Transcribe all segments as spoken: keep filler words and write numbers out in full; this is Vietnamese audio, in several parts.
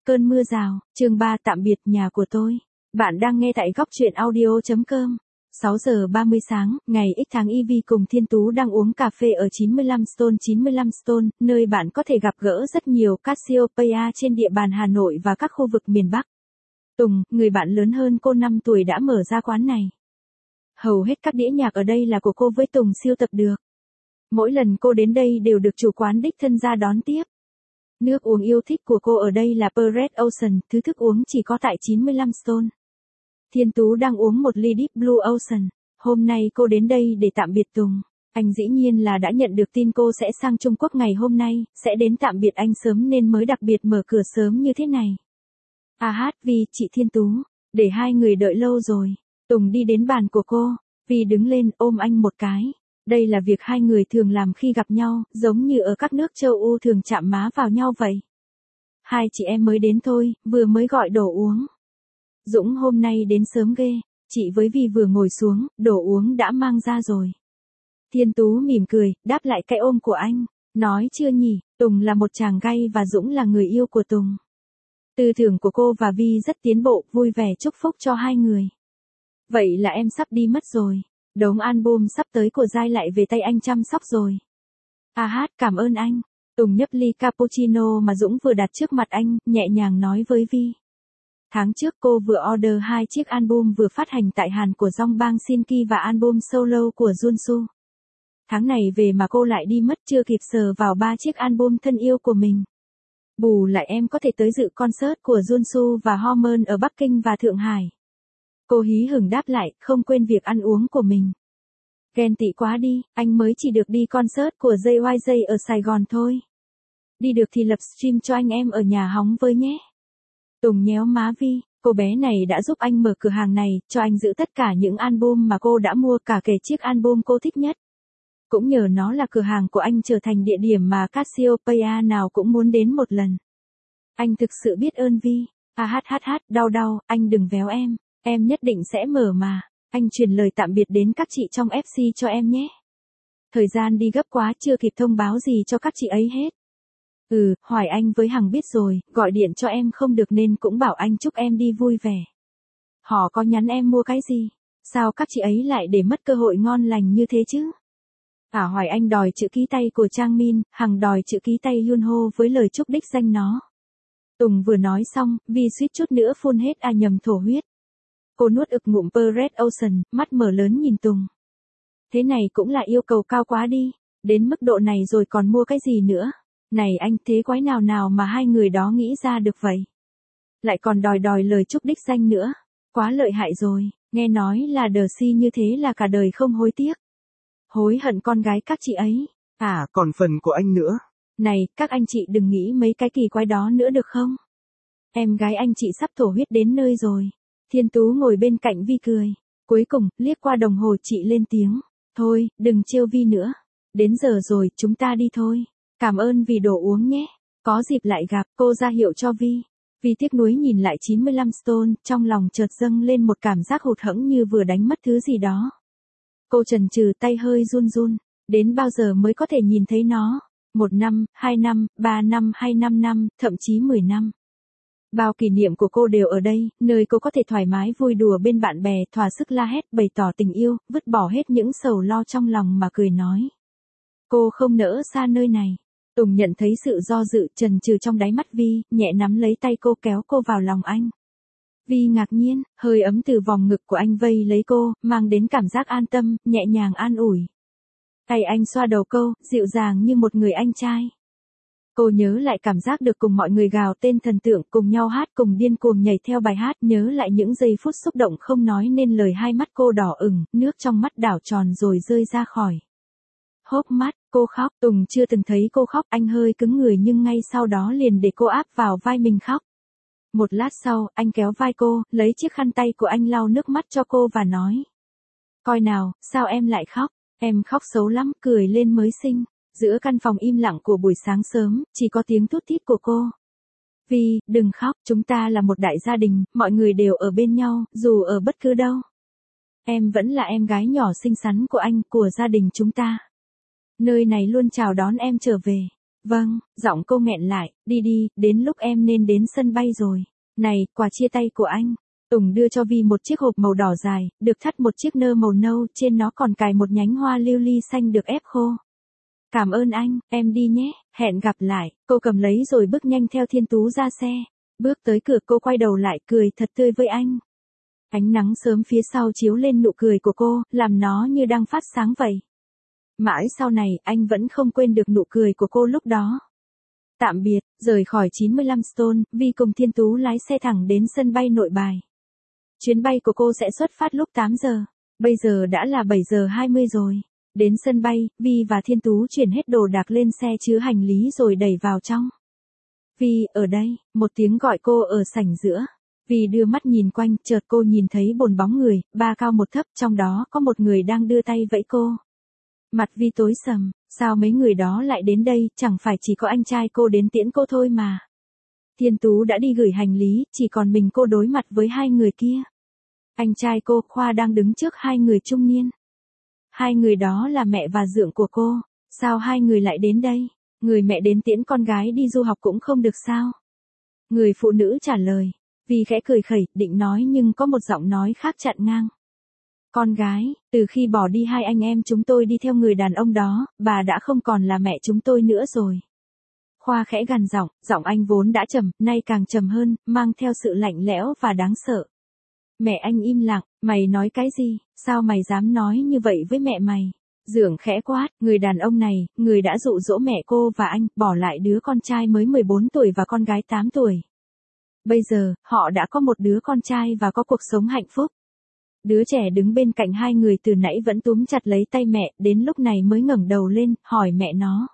cơn mưa rào, chương ba tạm biệt nhà của tôi. Bạn đang nghe tại góc truyện audio.com. sáu giờ ba mươi sáng, ngày X tháng i vê cùng Thiên Tú đang uống cà phê ở chín mươi lăm Stone chín mươi lăm Stone, nơi bạn có thể gặp gỡ rất nhiều Cassiopeia trên địa bàn Hà Nội và các khu vực miền Bắc. Tùng, người bạn lớn hơn cô năm tuổi đã mở ra quán này. Hầu hết các đĩa nhạc ở đây là của cô với Tùng siêu tập được. Mỗi lần cô đến đây đều được chủ quán đích thân ra đón tiếp. Nước uống yêu thích của cô ở đây là Red Ocean, thứ thức uống chỉ có tại chín mươi lăm Stone. Thiên Tú đang uống một ly Deep Blue Ocean. Hôm nay cô đến đây để tạm biệt Tùng. Anh dĩ nhiên là đã nhận được tin cô sẽ sang Trung Quốc ngày hôm nay, sẽ đến tạm biệt anh sớm nên mới đặc biệt mở cửa sớm như thế này. À hát vì chị Thiên Tú, để hai người đợi lâu rồi. Tùng đi đến bàn của cô, Vi đứng lên ôm anh một cái. Đây là việc hai người thường làm khi gặp nhau, giống như ở các nước châu Âu thường chạm má vào nhau vậy. Hai chị em mới đến thôi, vừa mới gọi đồ uống. Dũng hôm nay đến sớm ghê, chị với Vi vừa ngồi xuống, đồ uống đã mang ra rồi. Thiên Tú mỉm cười, đáp lại cái ôm của anh, nói chưa nhỉ, Tùng là một chàng gay và Dũng là người yêu của Tùng. Tư tưởng của cô và Vi rất tiến bộ, vui vẻ chúc phúc cho hai người. Vậy là em sắp đi mất rồi. Đống album sắp tới của Giai lại về tay anh chăm sóc rồi. À hát, cảm ơn anh. Tùng nhấp ly cappuccino mà Dũng vừa đặt trước mặt anh, nhẹ nhàng nói với Vi. Tháng trước cô vừa order hai chiếc album vừa phát hành tại Hàn của Dong Bang Shinki và album solo của Junsu. Tháng này về mà cô lại đi mất chưa kịp sờ vào ba chiếc album thân yêu của mình. Bù lại em có thể tới dự concert của Junsu và Hormone ở Bắc Kinh và Thượng Hải. Cô hí hửng đáp lại, không quên việc ăn uống của mình. Ghen tị quá đi, anh mới chỉ được đi concert của gi i gi ở Sài Gòn thôi. Đi được thì lập stream cho anh em ở nhà hóng với nhé. Tùng nhéo má Vi, cô bé này đã giúp anh mở cửa hàng này, cho anh giữ tất cả những album mà cô đã mua, cả kể chiếc album cô thích nhất. Cũng nhờ nó là cửa hàng của anh trở thành địa điểm mà Cassiopeia nào cũng muốn đến một lần. Anh thực sự biết ơn Vi. À hát hát hát, đau đau, anh đừng véo em. Em nhất định sẽ mở mà. Anh truyền lời tạm biệt đến các chị trong ép xê cho em nhé. Thời gian đi gấp quá chưa kịp thông báo gì cho các chị ấy hết. Ừ, Hoài Anh với Hằng biết rồi, gọi điện cho em không được nên cũng bảo anh chúc em đi vui vẻ. Họ có nhắn em mua cái gì? Sao các chị ấy lại để mất cơ hội ngon lành như thế chứ? À Hoài Anh đòi chữ ký tay của Trang Min, Hằng đòi chữ ký tay Yunho với lời chúc đích danh nó. Tùng vừa nói xong, Vi suýt chút nữa phun hết à nhầm thổ huyết. Cô nuốt ực ngụm Red Ocean, mắt mở lớn nhìn Tùng. Thế này cũng là yêu cầu cao quá đi, đến mức độ này rồi còn mua cái gì nữa. Này anh, thế quái nào nào mà hai người đó nghĩ ra được vậy? Lại còn đòi đòi lời chúc đích danh nữa. Quá lợi hại rồi, nghe nói là đờ si như thế là cả đời không hối tiếc. Hối hận con gái các chị ấy. À, còn phần của anh nữa. Này, các anh chị đừng nghĩ mấy cái kỳ quái đó nữa được không? Em gái anh chị sắp thổ huyết đến nơi rồi. Thiên Tú ngồi bên cạnh Vi cười. Cuối cùng, liếc qua đồng hồ chị lên tiếng. Thôi, đừng trêu Vi nữa. Đến giờ rồi, chúng ta đi thôi. Cảm ơn vì đồ uống nhé. Có dịp lại gặp, cô ra hiệu cho Vi. Vi tiếc nuối nhìn lại chín mươi lăm Stone, trong lòng chợt dâng lên một cảm giác hụt hẫng như vừa đánh mất thứ gì đó. Cô chần chừ, tay hơi run run. Đến bao giờ mới có thể nhìn thấy nó? Một năm, hai năm, ba năm hay năm năm, thậm chí mười năm. Bao kỷ niệm của cô đều ở đây, nơi cô có thể thoải mái vui đùa bên bạn bè, thỏa sức la hét bày tỏ tình yêu, vứt bỏ hết những sầu lo trong lòng mà cười nói. Cô không nỡ xa nơi này. Tùng nhận thấy sự do dự chần chừ trong đáy mắt Vi, nhẹ nắm lấy tay cô kéo cô vào lòng anh. Vi ngạc nhiên, hơi ấm từ vòng ngực của anh vây lấy cô, mang đến cảm giác an tâm, nhẹ nhàng an ủi. Tay anh xoa đầu cô, dịu dàng như một người anh trai. Cô nhớ lại cảm giác được cùng mọi người gào tên thần tượng, cùng nhau hát, cùng điên cuồng nhảy theo bài hát, nhớ lại những giây phút xúc động không nói nên lời, hai mắt cô đỏ ửng, nước trong mắt đảo tròn rồi rơi ra khỏi hốc mắt. Cô khóc, Tùng chưa từng thấy cô khóc, anh hơi cứng người nhưng ngay sau đó liền để cô áp vào vai mình khóc. Một lát sau, anh kéo vai cô, lấy chiếc khăn tay của anh lau nước mắt cho cô và nói. Coi nào, sao em lại khóc? Em khóc xấu lắm, cười lên mới xinh. Giữa căn phòng im lặng của buổi sáng sớm, chỉ có tiếng thút thít của cô. Vi, đừng khóc, chúng ta là một đại gia đình, mọi người đều ở bên nhau, dù ở bất cứ đâu. Em vẫn là em gái nhỏ xinh xắn của anh, của gia đình chúng ta. Nơi này luôn chào đón em trở về. Vâng, giọng cô nghẹn lại, đi đi, đến lúc em nên đến sân bay rồi. Này, quà chia tay của anh. Tùng đưa cho Vi một chiếc hộp màu đỏ dài, được thắt một chiếc nơ màu nâu, trên nó còn cài một nhánh hoa lưu ly xanh được ép khô. Cảm ơn anh, em đi nhé, hẹn gặp lại. Cô cầm lấy rồi bước nhanh theo Thiên Tú ra xe. Bước tới cửa cô quay đầu lại cười thật tươi với anh. Ánh nắng sớm phía sau chiếu lên nụ cười của cô, làm nó như đang phát sáng vậy. Mãi sau này, anh vẫn không quên được nụ cười của cô lúc đó. Tạm biệt, rời khỏi chín mươi lăm Stone, Vi cùng Thiên Tú lái xe thẳng đến sân bay Nội Bài. Chuyến bay của cô sẽ xuất phát lúc tám giờ. Bây giờ đã là bảy giờ hai mươi rồi. Đến sân bay, Vi và Thiên Tú chuyển hết đồ đạc lên xe chứa hành lý rồi đẩy vào trong. Vi, ở đây, một tiếng gọi cô ở sảnh giữa. Vi đưa mắt nhìn quanh, chợt cô nhìn thấy bốn bóng người, ba cao một thấp, trong đó có một người đang đưa tay vẫy cô. Mặt Vi tối sầm, sao mấy người đó lại đến đây, chẳng phải chỉ có anh trai cô đến tiễn cô thôi mà. Thiên Tú đã đi gửi hành lý, chỉ còn mình cô đối mặt với hai người kia. Anh trai cô, Khoa đang đứng trước hai người trung niên. Hai người đó là mẹ và dượng của cô, sao hai người lại đến đây? Người mẹ đến tiễn con gái đi du học cũng không được sao? Người phụ nữ trả lời, Vi khẽ cười khẩy, định nói nhưng có một giọng nói khác chặn ngang. Con gái, từ khi bỏ đi hai anh em chúng tôi đi theo người đàn ông đó, bà đã không còn là mẹ chúng tôi nữa rồi. Khoa khẽ gằn giọng, giọng anh vốn đã trầm, nay càng trầm hơn, mang theo sự lạnh lẽo và đáng sợ. Mẹ anh im lặng, mày nói cái gì, sao mày dám nói như vậy với mẹ mày? Dượng khẽ quát, người đàn ông này, người đã dụ dỗ mẹ cô và anh, bỏ lại đứa con trai mới mười bốn tuổi và con gái tám tuổi. Bây giờ, họ đã có một đứa con trai và có cuộc sống hạnh phúc. Đứa trẻ đứng bên cạnh hai người từ nãy vẫn túm chặt lấy tay mẹ, đến lúc này mới ngẩng đầu lên, hỏi mẹ nó.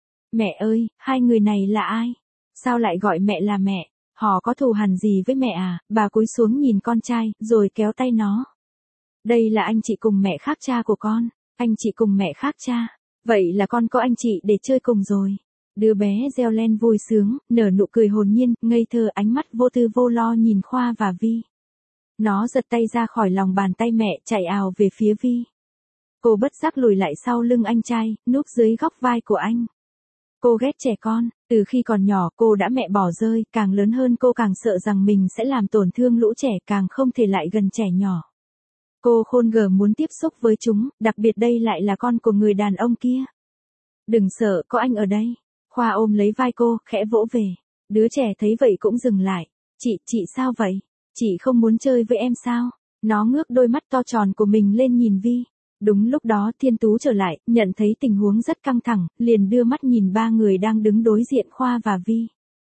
Mẹ ơi, hai người này là ai? Sao lại gọi mẹ là mẹ? Họ có thù hằn gì với mẹ à? Bà cúi xuống nhìn con trai, rồi kéo tay nó. Đây là anh chị cùng mẹ khác cha của con. Anh chị cùng mẹ khác cha. Vậy là con có anh chị để chơi cùng rồi. Đứa bé reo lên vui sướng, nở nụ cười hồn nhiên, ngây thơ, ánh mắt vô tư vô lo nhìn Khoa và Vi. Nó giật tay ra khỏi lòng bàn tay mẹ, chạy ào về phía Vi. Cô bất giác lùi lại sau lưng anh trai, núp dưới góc vai của anh. Cô ghét trẻ con, từ khi còn nhỏ cô đã mẹ bỏ rơi, càng lớn hơn cô càng sợ rằng mình sẽ làm tổn thương lũ trẻ, càng không thể lại gần trẻ nhỏ. Cô khôn gờ muốn tiếp xúc với chúng, đặc biệt đây lại là con của người đàn ông kia. Đừng sợ, có anh ở đây. Khoa ôm lấy vai cô, khẽ vỗ về. Đứa trẻ thấy vậy cũng dừng lại. Chị, chị sao vậy? Chị không muốn chơi với em sao? Nó ngước đôi mắt to tròn của mình lên nhìn Vi. Đúng lúc đó Thiên Tú trở lại, nhận thấy tình huống rất căng thẳng, liền đưa mắt nhìn ba người đang đứng đối diện Khoa và Vi.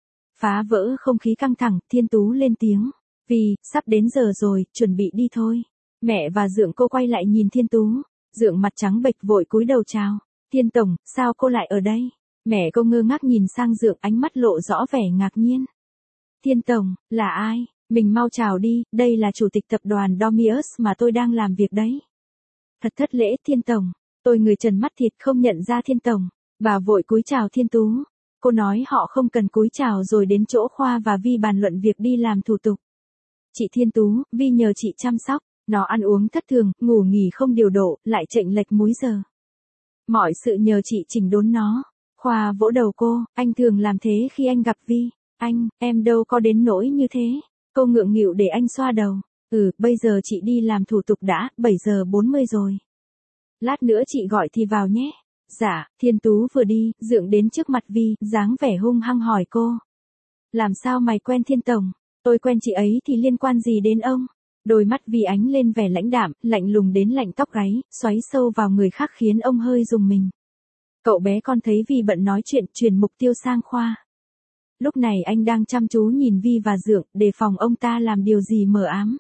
Phá vỡ không khí căng thẳng, Thiên Tú lên tiếng. Vi, sắp đến giờ rồi, chuẩn bị đi thôi. Mẹ và dượng cô quay lại nhìn Thiên Tú. Dượng mặt trắng bệch vội cúi đầu chào. Thiên Tổng, sao cô lại ở đây? Mẹ cô ngơ ngác nhìn sang dượng, ánh mắt lộ rõ vẻ ngạc nhiên. Thiên Tổng, là ai? Mình mau chào đi, đây là chủ tịch tập đoàn Domius mà tôi đang làm việc đấy. Thật thất lễ Thiên Tổng, tôi người trần mắt thịt không nhận ra Thiên Tổng. Bà vội cúi chào Thiên Tú. Cô nói họ không cần cúi chào rồi đến chỗ Khoa và Vi bàn luận việc đi làm thủ tục. Chị Thiên Tú, Vi nhờ chị chăm sóc, nó ăn uống thất thường, ngủ nghỉ không điều độ, lại chệch lệch múi giờ. Mọi sự nhờ chị chỉnh đốn nó. Khoa vỗ đầu cô, anh thường làm thế khi anh gặp Vi. Anh, em đâu có đến nỗi như thế. Cô ngượng nghịu để anh xoa đầu. Ừ, bây giờ chị đi làm thủ tục đã, bảy giờ bốn mươi rồi. Lát nữa chị gọi thì vào nhé. Dạ, Thiên Tú vừa đi, dượng đến trước mặt Vi, dáng vẻ hung hăng hỏi cô. Làm sao mày quen Thiên Tổng? Tôi quen chị ấy thì liên quan gì đến ông? Đôi mắt Vi ánh lên vẻ lãnh đạm, lạnh lùng đến lạnh tóc gáy, xoáy sâu vào người khác khiến ông hơi rùng mình. Cậu bé con thấy Vi bận nói chuyện, chuyển mục tiêu sang Khoa. Lúc này anh đang chăm chú nhìn Vi và dượng, đề phòng ông ta làm điều gì mờ ám.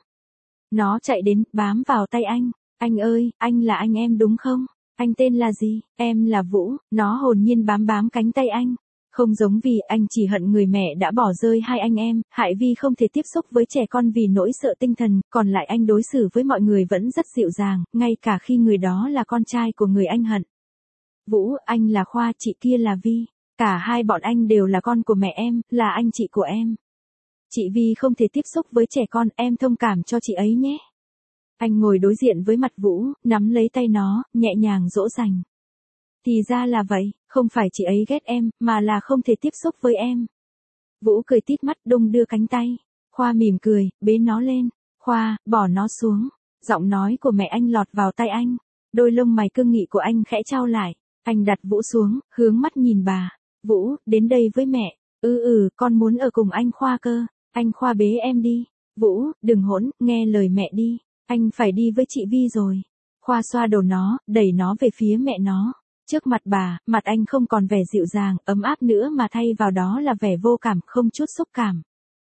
Nó chạy đến, bám vào tay anh. Anh ơi, anh là anh em đúng không? Anh tên là gì? Em là Vũ. Nó hồn nhiên bám bám cánh tay anh. Không giống Vi, anh chỉ hận người mẹ đã bỏ rơi hai anh em, hại Vi không thể tiếp xúc với trẻ con vì nỗi sợ tinh thần, còn lại anh đối xử với mọi người vẫn rất dịu dàng, ngay cả khi người đó là con trai của người anh hận. Vũ, anh là Khoa, chị kia là Vi. Cả hai bọn anh đều là con của mẹ em, là anh chị của em. Chị Vi không thể tiếp xúc với trẻ con, em thông cảm cho chị ấy nhé. Anh ngồi đối diện với mặt Vũ, nắm lấy tay nó, nhẹ nhàng dỗ dành. Thì ra là vậy, không phải chị ấy ghét em, mà là không thể tiếp xúc với em. Vũ cười tít mắt đung đưa cánh tay. Khoa mỉm cười, bế nó lên. Khoa, bỏ nó xuống. Giọng nói của mẹ anh lọt vào tai anh. Đôi lông mày cương nghị của anh khẽ chau lại. Anh đặt Vũ xuống, hướng mắt nhìn bà. Vũ, đến đây với mẹ. Ừ ừ, con muốn ở cùng anh Khoa cơ. Anh Khoa bế em đi. Vũ, đừng hỗn, nghe lời mẹ đi. Anh phải đi với chị Vi rồi. Khoa xoa đầu nó, đẩy nó về phía mẹ nó. Trước mặt bà, mặt anh không còn vẻ dịu dàng, ấm áp nữa mà thay vào đó là vẻ vô cảm, không chút xúc cảm.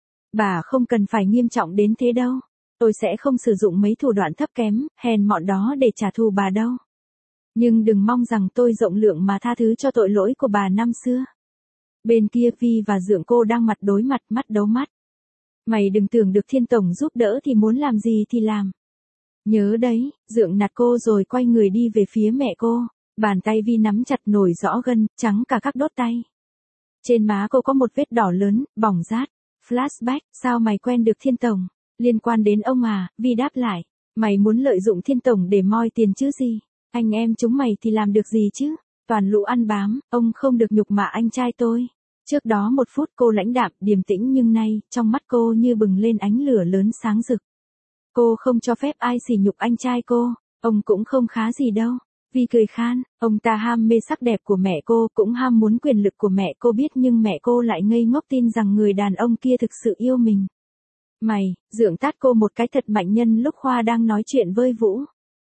Bà không cần phải nghiêm trọng đến thế đâu. Tôi sẽ không sử dụng mấy thủ đoạn thấp kém, hèn mọn đó để trả thù bà đâu. Nhưng đừng mong rằng tôi rộng lượng mà tha thứ cho tội lỗi của bà năm xưa. Bên kia Vi và Dượng cô đang mặt đối mặt, mắt đấu mắt. Mày đừng tưởng được Thiên Tổng giúp đỡ thì muốn làm gì thì làm. Nhớ đấy, Dượng nạt cô rồi quay người đi về phía mẹ cô. Bàn tay Vi nắm chặt nổi rõ gân, trắng cả các đốt tay. Trên má cô có một vết đỏ lớn, bỏng rát. Flashback, sao mày quen được Thiên Tổng? Liên quan đến ông à, Vi đáp lại. Mày muốn lợi dụng Thiên Tổng để moi tiền chứ gì? Anh em chúng mày thì làm được gì chứ? Toàn lũ ăn bám, ông không được nhục mạ anh trai tôi. Trước đó một phút cô lãnh đạm, điềm tĩnh nhưng nay, trong mắt cô như bừng lên ánh lửa lớn sáng rực. Cô không cho phép ai sỉ nhục anh trai cô, ông cũng không khá gì đâu. Vi cười khan, ông ta ham mê sắc đẹp của mẹ cô, cũng ham muốn quyền lực của mẹ cô biết nhưng mẹ cô lại ngây ngốc tin rằng người đàn ông kia thực sự yêu mình. Mày, Dượng tát cô một cái thật mạnh nhân lúc Khoa đang nói chuyện với Vũ.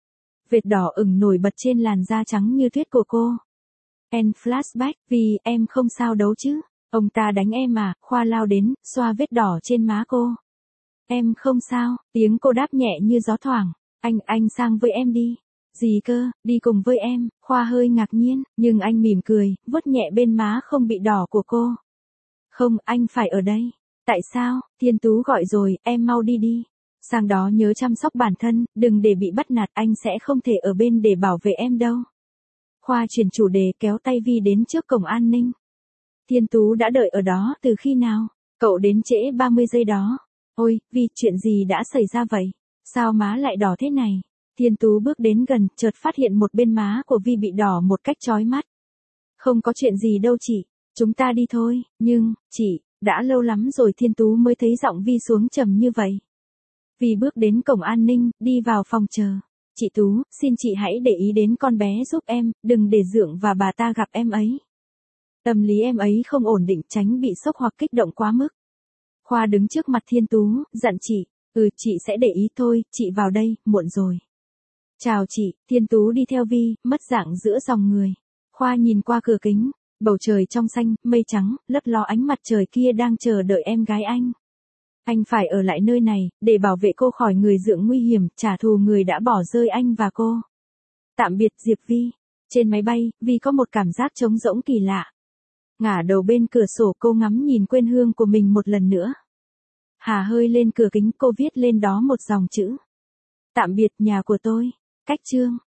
Vệt đỏ ửng nổi bật trên làn da trắng như tuyết của cô. En flashback, vì em không sao đâu chứ. Ông ta đánh em à, Khoa lao đến, xoa vết đỏ trên má cô. Em không sao, tiếng cô đáp nhẹ như gió thoảng. Anh, anh sang với em đi. Gì cơ, đi cùng với em, Khoa hơi ngạc nhiên, nhưng anh mỉm cười, vuốt nhẹ bên má không bị đỏ của cô. Không, anh phải ở đây. Tại sao, Thiên Tú gọi rồi, em mau đi đi. Sang đó nhớ chăm sóc bản thân, đừng để bị bắt nạt, anh sẽ không thể ở bên để bảo vệ em đâu. Khoa chuyển chủ đề kéo tay Vi đến trước cổng an ninh. Thiên Tú đã đợi ở đó từ khi nào? Cậu đến trễ ba mươi giây đó. Ôi, Vi, chuyện gì đã xảy ra vậy? Sao má lại đỏ thế này? Thiên Tú bước đến gần, chợt phát hiện một bên má của Vi bị đỏ một cách chói mắt. Không có chuyện gì đâu chị, chúng ta đi thôi, nhưng, chị, đã lâu lắm rồi Thiên Tú mới thấy giọng Vi xuống trầm như vậy. Vi bước đến cổng an ninh, đi vào phòng chờ. Chị Tú, xin chị hãy để ý đến con bé giúp em, đừng để Dượng và bà ta gặp em ấy. Tâm lý em ấy không ổn định, tránh bị sốc hoặc kích động quá mức. Khoa đứng trước mặt Thiên Tú, dặn chị, ừ chị sẽ để ý thôi, chị vào đây, muộn rồi. Chào chị, Thiên Tú đi theo Vi, mất dạng giữa dòng người. Khoa nhìn qua cửa kính, bầu trời trong xanh, mây trắng, lấp ló ánh mặt trời kia đang chờ đợi em gái anh. Anh phải ở lại nơi này, để bảo vệ cô khỏi người Dượng nguy hiểm, trả thù người đã bỏ rơi anh và cô. Tạm biệt Diệp Vi. Trên máy bay, Vi có một cảm giác trống rỗng kỳ lạ. Ngả đầu bên cửa sổ cô ngắm nhìn quê hương của mình một lần nữa. Hà hơi lên cửa kính cô viết lên đó một dòng chữ. Tạm biệt nhà của tôi. Cách chương.